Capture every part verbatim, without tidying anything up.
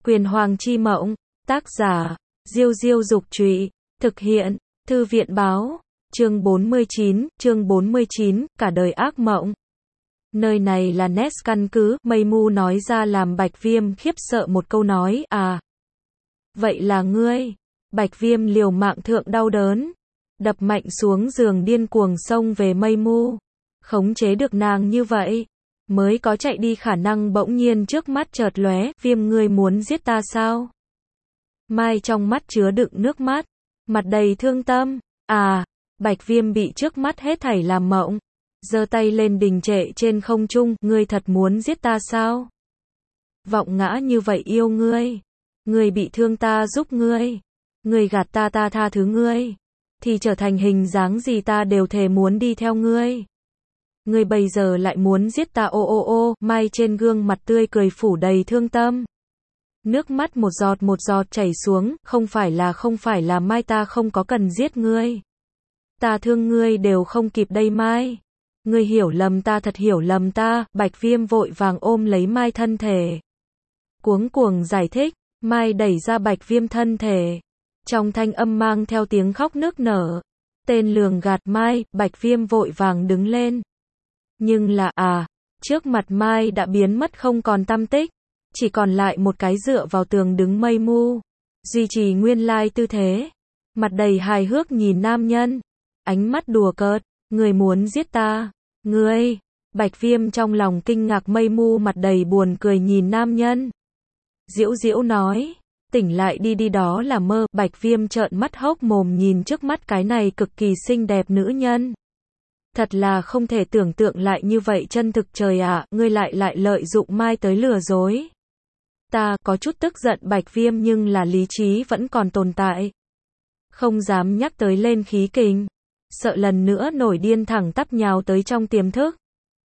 Quyền Hoàng chi mộng, tác giả, Diêu Diêu Dục Trụy, thực hiện, Thư viện báo, chương bốn mươi chín, chương bốn mươi chín, cả đời ác mộng. Nơi này là Nest căn cứ, Mây Mu nói ra làm Bạch Viêm khiếp sợ một câu nói, à. Vậy là ngươi. Bạch Viêm liều mạng thượng đau đớn, đập mạnh xuống giường điên cuồng xông về Mây Mu. Khống chế được nàng như vậy, mới có chạy đi khả năng. Bỗng nhiên trước mắt chợt lóe, Viêm ngươi muốn giết ta sao? Mai trong mắt chứa đựng nước mắt, mặt đầy thương tâm, à, Bạch Viêm bị trước mắt hết thảy làm mộng, giơ tay lên đình trệ trên không trung, ngươi thật muốn giết ta sao? Vọng ngã như vậy yêu ngươi, ngươi bị thương ta giúp ngươi, ngươi gạt ta ta tha thứ ngươi, thì trở thành hình dáng gì ta đều thề muốn đi theo ngươi. Ngươi bây giờ lại muốn giết ta ô ô ô, Mai trên gương mặt tươi cười phủ đầy thương tâm. Nước mắt một giọt một giọt chảy xuống, không phải là không phải là Mai ta không có cần giết ngươi. Ta thương ngươi đều không kịp đây Mai. Ngươi hiểu lầm ta thật hiểu lầm ta, Bạch Viêm vội vàng ôm lấy Mai thân thể. Cuống cuồng giải thích, Mai đẩy ra Bạch Viêm thân thể. Trong thanh âm mang theo tiếng khóc nức nở. Tên lường gạt Mai, Bạch Viêm vội vàng đứng lên. Nhưng là à, trước mặt Mai đã biến mất không còn tăm tích. Chỉ còn lại một cái dựa vào tường đứng Mây Mu, duy trì nguyên lai tư thế, mặt đầy hài hước nhìn nam nhân, ánh mắt đùa cợt, ngươi muốn giết ta, ngươi, Bạch Viêm trong lòng kinh ngạc. Mây Mu mặt đầy buồn cười nhìn nam nhân, diễu diễu nói, tỉnh lại đi đi đó là mơ. Bạch Viêm trợn mắt hốc mồm nhìn trước mắt cái này cực kỳ xinh đẹp nữ nhân. Thật là không thể tưởng tượng lại như vậy chân thực. Trời ạ, ngươi lại lại lợi dụng Mai tới lừa dối. Ta có chút tức giận Bạch Viêm nhưng là lý trí vẫn còn tồn tại. Không dám nhắc tới lên khí kình. Sợ lần nữa nổi điên thẳng tắp nhào tới trong tiềm thức.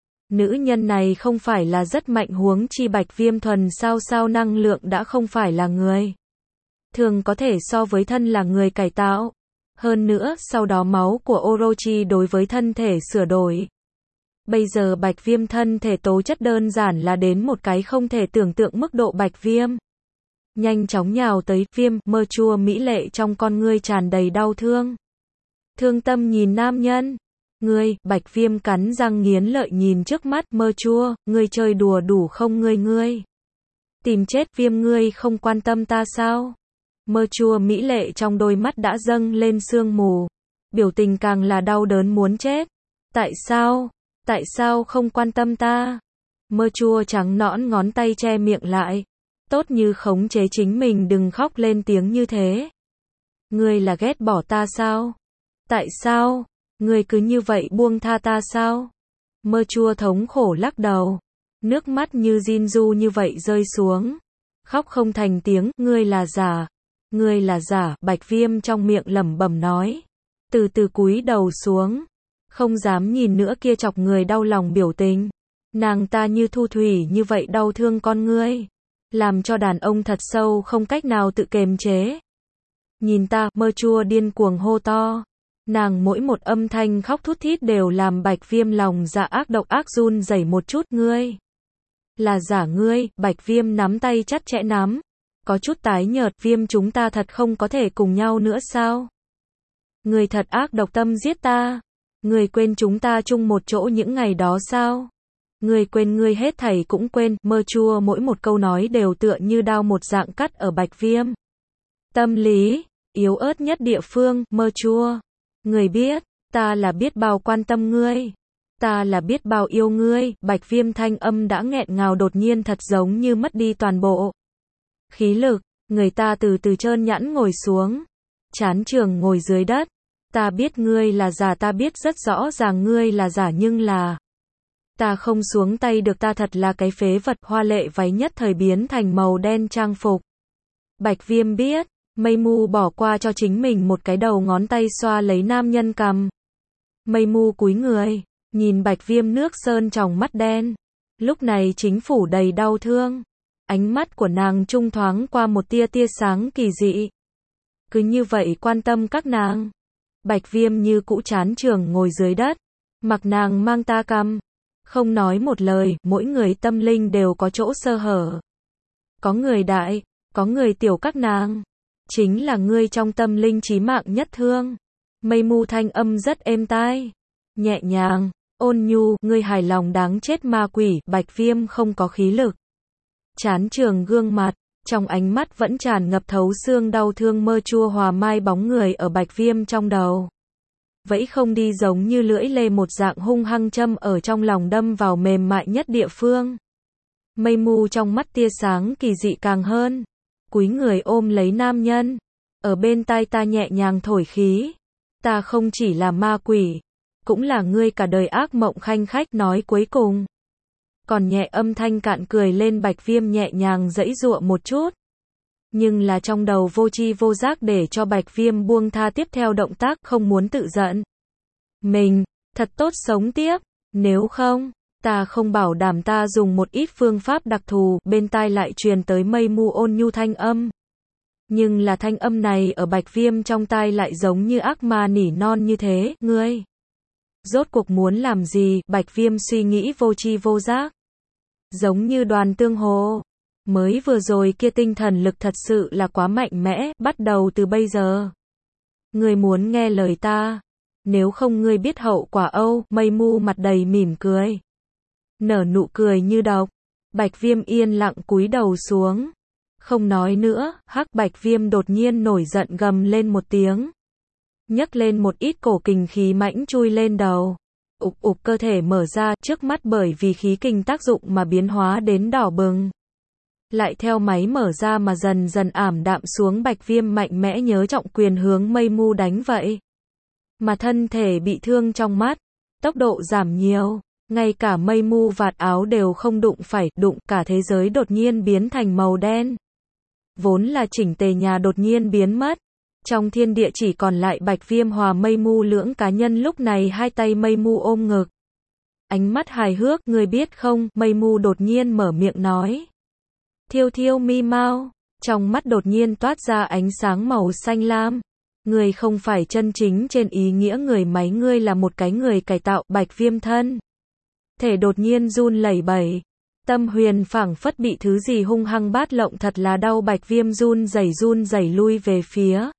Nữ nhân này không phải là rất mạnh huống chi Bạch Viêm thuần sao sao năng lượng đã không phải là người. Thường có thể so với thân là người cải tạo. Hơn nữa sau đó máu của Orochi đối với thân thể sửa đổi. Bây giờ Bạch Viêm thân thể tố chất đơn giản là đến một cái không thể tưởng tượng mức độ. Bạch Viêm nhanh chóng nhào tới, Viêm, mơ chua mỹ lệ trong con ngươi tràn đầy đau thương. Thương tâm nhìn nam nhân. Ngươi, Bạch Viêm cắn răng nghiến lợi nhìn trước mắt, mơ chua, ngươi chơi đùa đủ không ngươi ngươi. Tìm chết Viêm ngươi không quan tâm ta sao? Mơ chua mỹ lệ trong đôi mắt đã dâng lên sương mù. Biểu tình càng là đau đớn muốn chết. Tại sao? Tại sao không quan tâm ta? Mơ chua trắng nõn ngón tay che miệng lại. Tốt như khống chế chính mình đừng khóc lên tiếng như thế. Ngươi là ghét bỏ ta sao? Tại sao? Ngươi cứ như vậy buông tha ta sao? Mơ chua thống khổ lắc đầu. Nước mắt như Jinju như vậy rơi xuống. Khóc không thành tiếng, ngươi là giả. Ngươi là giả, Bạch Viêm trong miệng lẩm bẩm nói. Từ từ cúi đầu xuống. Không dám nhìn nữa kia chọc người đau lòng biểu tình. Nàng ta như thu thủy như vậy đau thương con ngươi. Làm cho đàn ông thật sâu không cách nào tự kiềm chế. Nhìn ta, mơ chua điên cuồng hô to. Nàng mỗi một âm thanh khóc thút thít đều làm Bạch Viêm lòng dạ ác độc ác run rẩy một chút. Ngươi là giả ngươi, Bạch Viêm nắm tay chặt chẽ nắm. Có chút tái nhợt. Viêm chúng ta thật không có thể cùng nhau nữa sao? Ngươi thật ác độc tâm giết ta. Ngươi quên chúng ta chung một chỗ những ngày đó sao? Ngươi quên ngươi hết thảy cũng quên. Mơ chua mỗi một câu nói đều tựa như đao một dạng cắt ở Bạch Viêm tâm lý yếu ớt nhất địa phương. Mơ chua, ngươi biết, ta là biết bao quan tâm ngươi. Ta là biết bao yêu ngươi. Bạch Viêm thanh âm đã nghẹn ngào đột nhiên thật giống như mất đi toàn bộ khí lực. Người ta từ từ trơn nhẵn ngồi xuống. Chán trường ngồi dưới đất. Ta biết ngươi là giả, ta biết rất rõ ràng ngươi là giả nhưng là ta không xuống tay được, ta thật là cái phế vật. Hoa lệ váy nhất thời biến thành màu đen trang phục. Bạch Viêm biết, Mây Mu bỏ qua cho chính mình một cái đầu ngón tay xoa lấy nam nhân cằm. Mây Mu cúi người, nhìn Bạch Viêm nước sơn tròng mắt đen. Lúc này chính phủ đầy đau thương. Ánh mắt của nàng trung thoáng qua một tia tia sáng kỳ dị. Cứ như vậy quan tâm các nàng. Bạch Viêm như cũ chán trường ngồi dưới đất. Mặc nàng mang ta cằm. Không nói một lời, mỗi người tâm linh đều có chỗ sơ hở. Có người đại, có người tiểu các nàng. Chính là ngươi trong tâm linh chí mạng nhất thương. Mây Mu thanh âm rất êm tai. Nhẹ nhàng, ôn nhu, ngươi hài lòng đáng chết ma quỷ, Bạch Viêm không có khí lực. Chán trường gương mặt, trong ánh mắt vẫn tràn ngập thấu xương đau thương mơ chua hòa mai bóng người ở Bạch Viêm trong đầu. Vẫy không đi giống như lưỡi lê một dạng hung hăng châm ở trong lòng đâm vào mềm mại nhất địa phương. Mây Mu trong mắt tia sáng kỳ dị càng hơn. Cúi người ôm lấy nam nhân. Ở bên tai ta nhẹ nhàng thổi khí. Ta không chỉ là ma quỷ. Cũng là ngươi cả đời ác mộng khanh khách nói cuối cùng. Còn nhẹ âm thanh cạn cười lên Bạch Viêm nhẹ nhàng giãy giụa một chút. Nhưng là trong đầu vô tri vô giác để cho Bạch Viêm buông tha tiếp theo động tác không muốn tự giận. Mình, thật tốt sống tiếp. Nếu không, ta không bảo đảm ta dùng một ít phương pháp đặc thù. Bên tai lại truyền tới Mây Mu ôn nhu thanh âm. Nhưng là thanh âm này ở Bạch Viêm trong tai lại giống như ác ma nỉ non như thế. Ngươi rốt cuộc muốn làm gì? Bạch Viêm suy nghĩ vô tri vô giác. Giống như Đoàn Tương Hồ. Mới vừa rồi kia tinh thần lực thật sự là quá mạnh mẽ. Bắt đầu từ bây giờ, ngươi muốn nghe lời ta. Nếu không ngươi biết hậu quả âu. Mây Mu mặt đầy mỉm cười. Nở nụ cười như độc. Bạch Viêm yên lặng cúi đầu xuống. Không nói nữa. Hắc Bạch Viêm đột nhiên nổi giận gầm lên một tiếng. Nhấc lên một ít cổ kình khí mãnh chui lên đầu. Ục ục cơ thể mở ra, trước mắt bởi vì khí kình tác dụng mà biến hóa đến đỏ bừng. Lại theo máy mở ra mà dần dần ảm đạm xuống. Bạch Viêm mạnh mẽ nhớ trọng quyền hướng Mây Mu đánh vậy. Mà thân thể bị thương trong mắt, tốc độ giảm nhiều. Ngay cả Mây Mu vạt áo đều không đụng phải, đụng cả thế giới đột nhiên biến thành màu đen. Vốn là chỉnh tề nhà đột nhiên biến mất. Trong thiên địa chỉ còn lại Bạch Viêm hòa Mây Mu lưỡng cá nhân lúc này hai tay Mây Mu ôm ngực. Ánh mắt hài hước, ngươi biết không, Mây Mu đột nhiên mở miệng nói. Thiêu thiêu mi mau, trong mắt đột nhiên toát ra ánh sáng màu xanh lam. Ngươi không phải chân chính trên ý nghĩa người máy, ngươi là một cái người cải tạo. Bạch Viêm thân thể đột nhiên run lẩy bẩy. Tâm huyền phảng phất bị thứ gì hung hăng bát lộng, thật là đau. Bạch Viêm run rẩy run rẩy lui về phía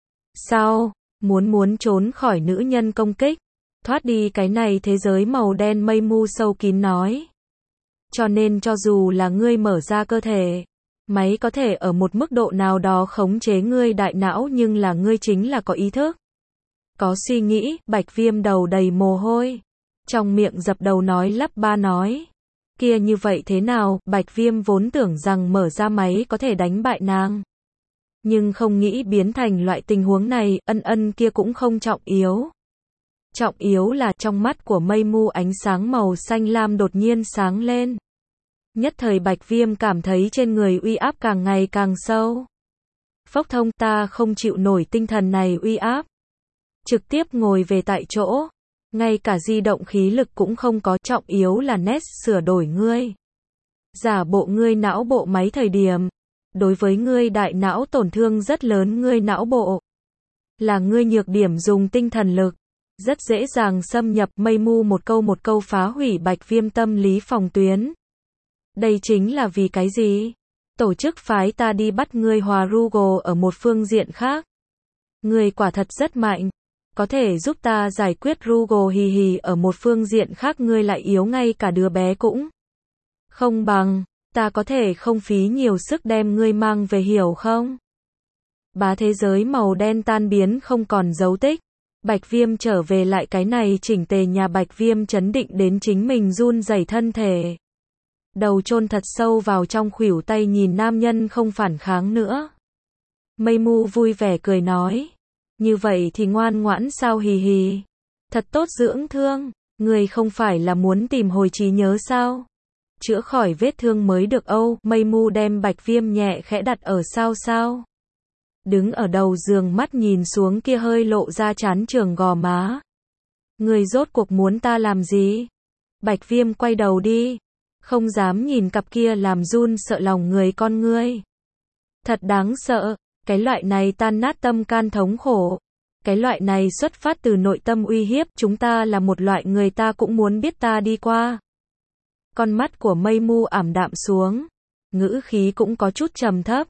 sau, muốn muốn trốn khỏi nữ nhân công kích, thoát đi cái này thế giới màu đen. Mây Mu sâu kín nói. Cho nên cho dù là ngươi mở ra cơ thể, máy có thể ở một mức độ nào đó khống chế ngươi đại não, nhưng là ngươi chính là có ý thức, có suy nghĩ. Bạch Viêm đầu đầy mồ hôi, trong miệng dập đầu nói lắp ba nói. Kia như vậy thế nào? Bạch Viêm vốn tưởng rằng mở ra máy có thể đánh bại nàng, nhưng không nghĩ biến thành loại tình huống này. Ân ân kia cũng không trọng yếu. Trọng yếu là trong mắt của Mây Mu ánh sáng màu xanh lam đột nhiên sáng lên. Nhất thời Bạch Viêm cảm thấy trên người uy áp càng ngày càng sâu. Phốc thông, ta không chịu nổi tinh thần này uy áp. Trực tiếp ngồi về tại chỗ. Ngay cả di động khí lực cũng không có. Trọng yếu là nét sửa đổi ngươi. Giả bộ ngươi não bộ máy thời điểm. Đối với ngươi đại não tổn thương rất lớn. Ngươi não bộ là ngươi nhược điểm, dùng tinh thần lực rất dễ dàng xâm nhập. Mây Mu một câu một câu phá hủy Bạch Viêm tâm lý phòng tuyến. Đây chính là vì cái gì? Tổ chức phái ta đi bắt ngươi hòa Rugo ở một phương diện khác. Ngươi quả thật rất mạnh. Có thể giúp ta giải quyết Rugo hì hì. Ở một phương diện khác ngươi lại yếu, ngay cả đứa bé cũng không bằng. Ta có thể không phí nhiều sức đem ngươi mang về, hiểu không? Bá thế giới màu đen tan biến không còn dấu tích. Bạch Viêm trở về lại cái này chỉnh tề nhà. Bạch Viêm chấn định đến chính mình run rẩy thân thể. Đầu chôn thật sâu vào trong khuỷu tay, nhìn nam nhân không phản kháng nữa. Mây Mu vui vẻ cười nói. Như vậy thì ngoan ngoãn sao, hì hì. Thật tốt dưỡng thương. Người không phải là muốn tìm hồi trí nhớ sao? Chữa khỏi vết thương mới được âu. Mây Mu đem Bạch Viêm nhẹ khẽ đặt ở sao sao. Đứng ở đầu giường mắt nhìn xuống kia hơi lộ ra trán trường gò má. Người rốt cuộc muốn ta làm gì? Bạch Viêm quay đầu đi. Không dám nhìn cặp kia làm run sợ lòng người con ngươi. Thật đáng sợ. Cái loại này tan nát tâm can thống khổ. Cái loại này xuất phát từ nội tâm uy hiếp. Chúng ta là một loại người, ta cũng muốn biết ta đi qua. Con mắt của Mây Mu ảm đạm xuống. Ngữ khí cũng có chút trầm thấp.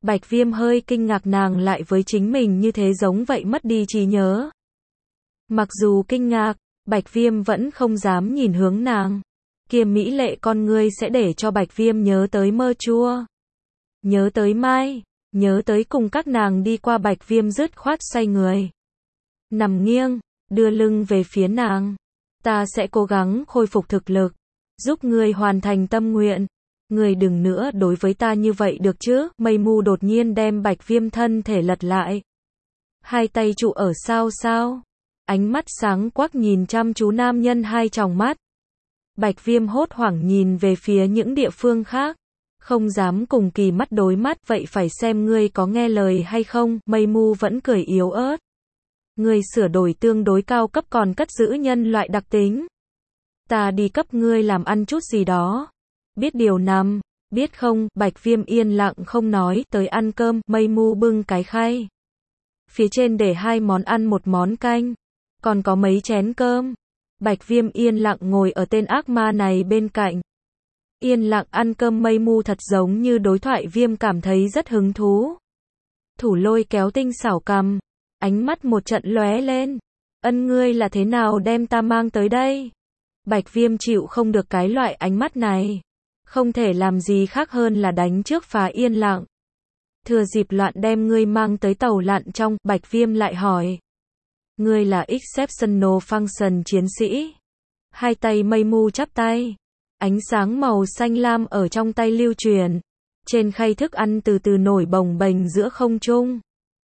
Bạch Viêm hơi kinh ngạc nàng lại với chính mình như thế giống vậy mất đi trí nhớ. Mặc dù kinh ngạc, Bạch Viêm vẫn không dám nhìn hướng nàng. Kia mỹ lệ con ngươi sẽ để cho Bạch Viêm nhớ tới mơ chua. Nhớ tới mai, nhớ tới cùng các nàng đi qua. Bạch Viêm dứt khoát xoay người. Nằm nghiêng, đưa lưng về phía nàng. Ta sẽ cố gắng khôi phục thực lực, giúp ngươi hoàn thành tâm nguyện. Ngươi đừng nữa đối với ta như vậy được chứ? Mây Mu đột nhiên đem Bạch Viêm thân thể lật lại. Hai tay trụ ở sao sao. Ánh mắt sáng quắc nhìn chăm chú nam nhân hai tròng mắt. Bạch Viêm hốt hoảng nhìn về phía những địa phương khác. Không dám cùng Kỳ mắt đối mắt, vậy phải xem ngươi có nghe lời hay không. Mây Mu vẫn cười yếu ớt. Ngươi sửa đổi tương đối cao cấp còn cất giữ nhân loại đặc tính. Ta đi cấp ngươi làm ăn chút gì đó. Biết điều nằm, biết không? Bạch Viêm yên lặng không nói. Tới ăn cơm. Mây Mu bưng cái khay. Phía trên để hai món ăn một món canh. Còn có mấy chén cơm. Bạch Viêm yên lặng ngồi ở tên ác ma này bên cạnh. Yên lặng ăn cơm. Mây Mu thật giống như đối thoại. Viêm cảm thấy rất hứng thú. Thủ Lôi kéo tinh xảo cằm. Ánh mắt một trận lóe lên. Ân, ngươi là thế nào đem ta mang tới đây? Bạch Viêm chịu không được cái loại ánh mắt này. Không thể làm gì khác hơn là đánh trước phá yên lặng. Thừa dịp loạn đem ngươi mang tới tàu lặn trong. Bạch Viêm lại hỏi. Ngươi là Exceptional Function chiến sĩ. Hai tay Mây Mu chắp tay. Ánh sáng màu xanh lam ở trong tay lưu truyền. Trên khay thức ăn từ từ nổi bồng bềnh giữa không trung.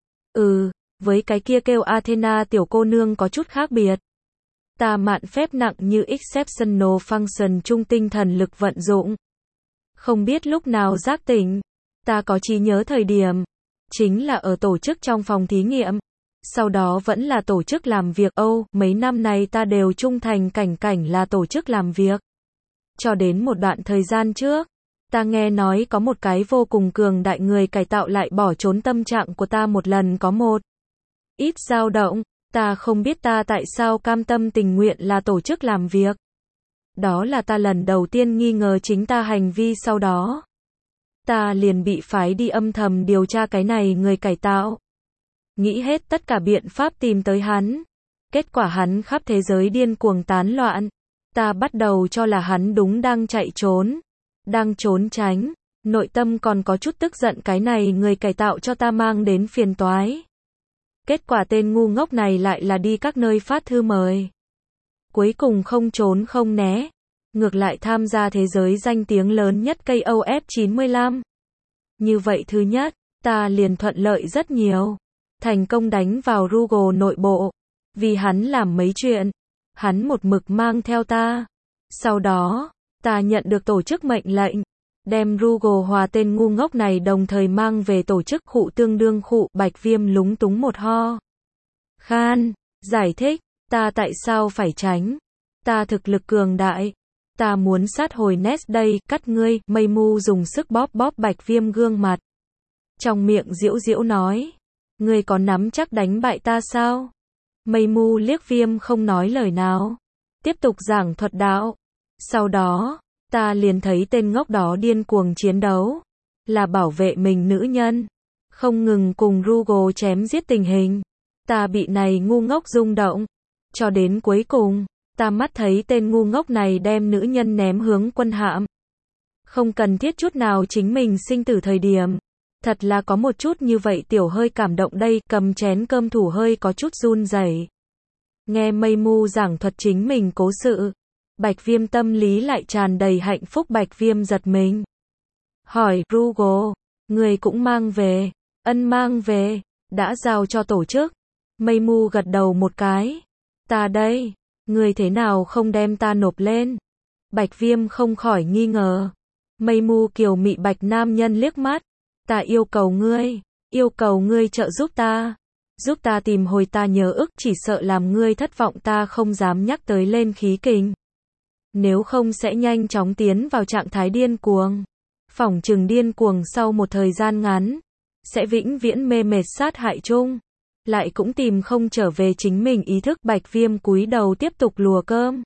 Ừ, với cái kia kêu Athena tiểu cô nương có chút khác biệt. Ta mạn phép nặng như Exceptional Function trung tinh thần lực vận dụng. Không biết lúc nào giác tỉnh. Ta có trí nhớ thời điểm. Chính là ở tổ chức trong phòng thí nghiệm. Sau đó vẫn là tổ chức làm việc. Âu, mấy năm này ta đều trung thành cảnh cảnh là tổ chức làm việc. Cho đến một đoạn thời gian trước, ta nghe nói có một cái vô cùng cường đại người cải tạo lại bỏ trốn. Tâm trạng của ta một lần có một ít dao động. Ta không biết ta tại sao cam tâm tình nguyện là tổ chức làm việc. Đó là ta lần đầu tiên nghi ngờ chính ta hành vi. Sau đó ta liền bị phái đi âm thầm điều tra cái này người cải tạo. Nghĩ hết tất cả biện pháp tìm tới hắn. Kết quả hắn khắp thế giới điên cuồng tán loạn. Ta bắt đầu cho là hắn đúng đang chạy trốn. Đang trốn tránh. Nội tâm còn có chút tức giận cái này người cải tạo cho ta mang đến phiền toái. Kết quả tên ngu ngốc này lại là đi các nơi phát thư mời. Cuối cùng không trốn không né. Ngược lại tham gia thế giới danh tiếng lớn nhất K O F chín mươi lăm. Như vậy thứ nhất, ta liền thuận lợi rất nhiều. Thành công đánh vào Rugal nội bộ. Vì hắn làm mấy chuyện. Hắn một mực mang theo ta. Sau đó, ta nhận được tổ chức mệnh lệnh. Đem Rugal hòa tên ngu ngốc này đồng thời mang về tổ chức. Khụ tương đương khụ. Bạch Viêm lúng túng một ho khan. Giải thích. Ta tại sao phải tránh? Ta thực lực cường đại. Ta muốn sát hồi Nest đây. Cắt ngươi. Mây Mu dùng sức bóp bóp Bạch Viêm gương mặt. Trong miệng giễu giễu nói. Ngươi có nắm chắc đánh bại ta sao? Mây Mu liếc Viêm không nói lời nào. Tiếp tục giảng thuật đạo. Sau đó, ta liền thấy tên ngốc đó điên cuồng chiến đấu. Là bảo vệ mình nữ nhân. Không ngừng cùng Rugal chém giết tình hình. Ta bị này ngu ngốc rung động. Cho đến cuối cùng, ta mắt thấy tên ngu ngốc này đem nữ nhân ném hướng quân hạm. Không cần thiết chút nào chính mình sinh tử thời điểm. Thật là có một chút như vậy tiểu hơi cảm động đây. Cầm chén cơm thủ hơi có chút run rẩy. Nghe Mây Mu giảng thuật chính mình cố sự. Bạch Viêm tâm lý lại tràn đầy hạnh phúc. Bạch Viêm giật mình. Hỏi, Rugal, người cũng mang về. Ân, mang về. Đã giao cho tổ chức. Mây Mu gật đầu một cái. Ta đây. Người thế nào không đem ta nộp lên? Bạch Viêm không khỏi nghi ngờ. Mây Mu kiều mị bạch nam nhân liếc mắt. Ta yêu cầu ngươi. Yêu cầu ngươi trợ giúp ta. Giúp ta tìm hồi ta nhớ ức. Chỉ sợ làm ngươi thất vọng. Ta không dám nhắc tới lên khí kình. Nếu không sẽ nhanh chóng tiến vào trạng thái điên cuồng. Phỏng chừng điên cuồng sau một thời gian ngắn. Sẽ vĩnh viễn mê mệt sát hại chung. Lại cũng tìm không trở về chính mình ý thức. Bạch Viêm cúi đầu tiếp tục lùa cơm.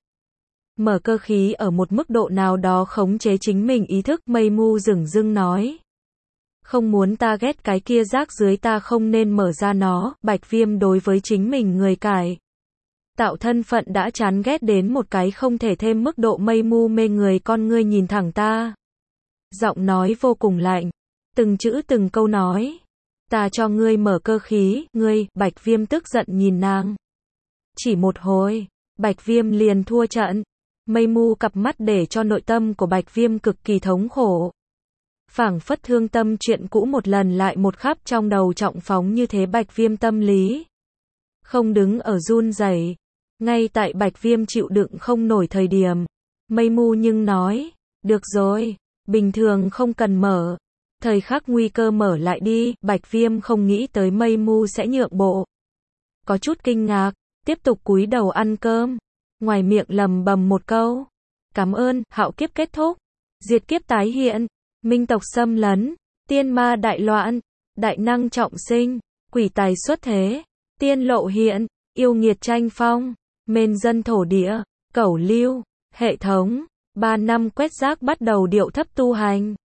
Mở cơ khí ở một mức độ nào đó khống chế chính mình ý thức. Mây Mu dửng dưng nói. Không muốn ta ghét cái kia rác dưới ta không nên mở ra nó, Bạch Viêm đối với chính mình người cải. Tạo thân phận đã chán ghét đến một cái không thể thêm mức độ mây mu mê người con ngươi nhìn thẳng ta. Giọng nói vô cùng lạnh. Từng chữ từng câu nói. Ta cho ngươi mở cơ khí, ngươi, Bạch Viêm tức giận nhìn nàng. Chỉ một hồi, Bạch Viêm liền thua trận. Mây mu cặp mắt để cho nội tâm của Bạch Viêm cực kỳ thống khổ. Phảng phất thương tâm chuyện cũ một lần lại một khắp trong đầu trọng phóng như thế Bạch Viêm tâm lý. Không đứng ở run rẩy. Ngay tại Bạch Viêm chịu đựng không nổi thời điểm. Mây mu nhưng nói, được rồi, bình thường không cần mở. Thời khắc nguy cơ mở lại đi, Bạch Viêm không nghĩ tới mây mu sẽ nhượng bộ. Có chút kinh ngạc, tiếp tục cúi đầu ăn cơm. Ngoài miệng lầm bầm một câu. Cảm ơn, hạo kiếp kết thúc. Diệt kiếp tái hiện. Minh tộc xâm lấn. Tiên ma đại loạn. Đại năng trọng sinh. Quỷ tài xuất thế. Tiên lộ hiện. Yêu nghiệt tranh phong. Mền dân thổ địa. Cẩu lưu. Hệ thống. Ba năm quét rác bắt đầu điệu thấp tu hành.